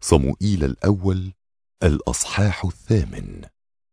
صموئيل الأول الأصحاح 8.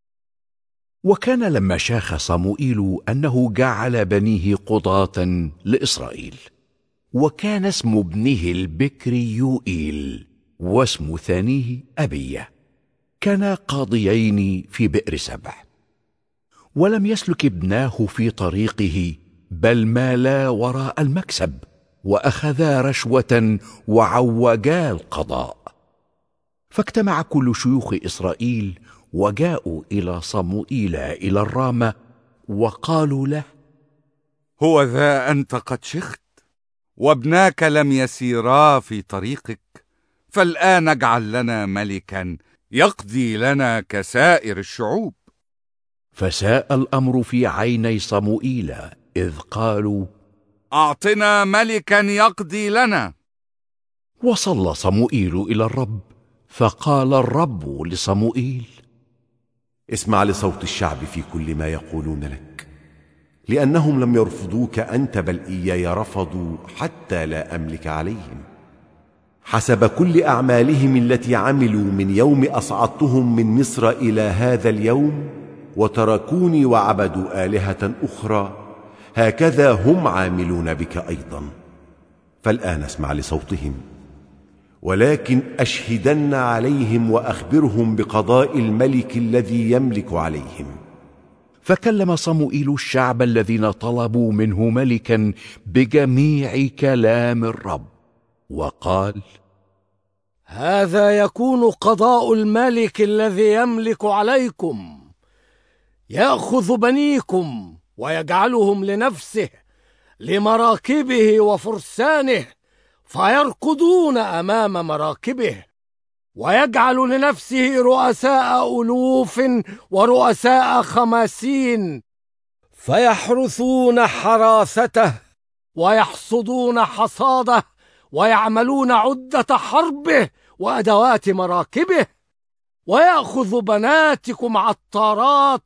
وكان لما شاخ صموئيل أنه جعل بنيه قضاة لإسرائيل، وكان اسم ابنه البكر يوئيل، واسم ثانيه أبية، كانا قاضيين في بئر سبع. ولم يسلك ابناه في طريقه، بل مالا وراء المكسب، وأخذا رشوة وعوجا القضاء. فاجتمع كل شيوخ إسرائيل وجاءوا إلى صموئيل إلى الرامة، وقالوا له: هو ذا أنت قد شخت، وابناك لم يسيرا في طريقك، فالآن اجعل لنا ملكا يقضي لنا كسائر الشعوب. فساء الأمر في عيني صموئيل، إذ قالوا: أعطنا ملكا يقضي لنا. وصلى صموئيل إلى الرب، فقال الرب لصموئيل: اسمع لصوت الشعب في كل ما يقولون لك، لأنهم لم يرفضوك أنت بل إياي رفضوا، حتى لا أملك عليهم حسب كل أعمالهم التي عملوا من يوم أصعدتهم من مصر إلى هذا اليوم، وتركوني وعبدوا آلهة أخرى، هكذا هم عاملون بك أيضا. فالآن اسمع لصوتهم، ولكن أشهدن عليهم وأخبرهم بقضاء الملك الذي يملك عليهم. فكلم صموئيل الشعب الذين طلبوا منه ملكا بجميع كلام الرب، وقال: هذا يكون قضاء الملك الذي يملك عليكم: يأخذ بنيكم ويجعلهم لنفسه لمراكبه وفرسانه، فيركضون أمام مراكبه، ويجعل لنفسه رؤساء ألوف ورؤساء خماسين، فيحرثون حراثته ويحصدون حصاده، ويعملون عدة حربه وأدوات مراكبه. ويأخذ بناتكم عطارات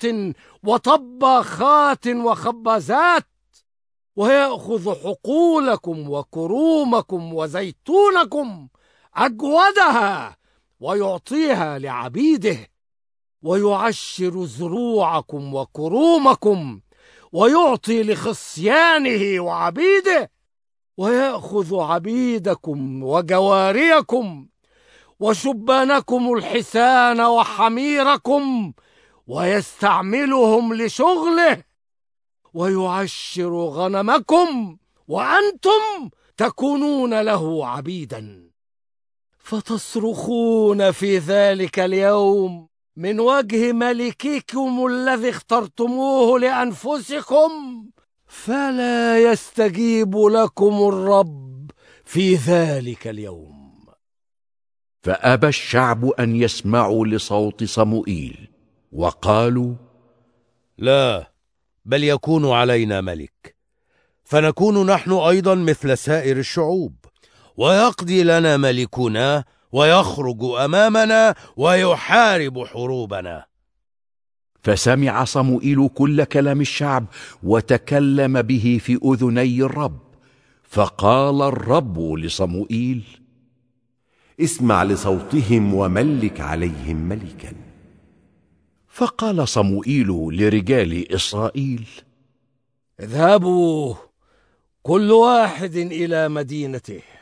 وطباخات وخبازات، ويأخذ حقولكم وكرومكم وزيتونكم أجودها ويعطيها لعبيده، ويعشر زروعكم وكرومكم ويعطي لخصيانه وعبيده، ويأخذ عبيدكم وجواريكم وشبانكم الحسان وحميركم ويستعملهم لشغله، ويعشر غنمكم وأنتم تكونون له عبيدا. فتصرخون في ذلك اليوم من وجه ملككم الذي اخترتموه لأنفسكم، فلا يستجيب لكم الرب في ذلك اليوم. فأبى الشعب أن يسمعوا لصوت صموئيل، وقالوا: لا، بل يكون علينا ملك، فنكون نحن أيضا مثل سائر الشعوب، ويقضي لنا ملكنا ويخرج أمامنا ويحارب حروبنا. فسمع صموئيل كل كلام الشعب، وتكلم به في أذني الرب. فقال الرب لصموئيل: اسمع لصوتهم وملك عليهم ملكا. فقال صموئيل لرجال إسرائيل: اذهبوا كل واحد إلى مدينته،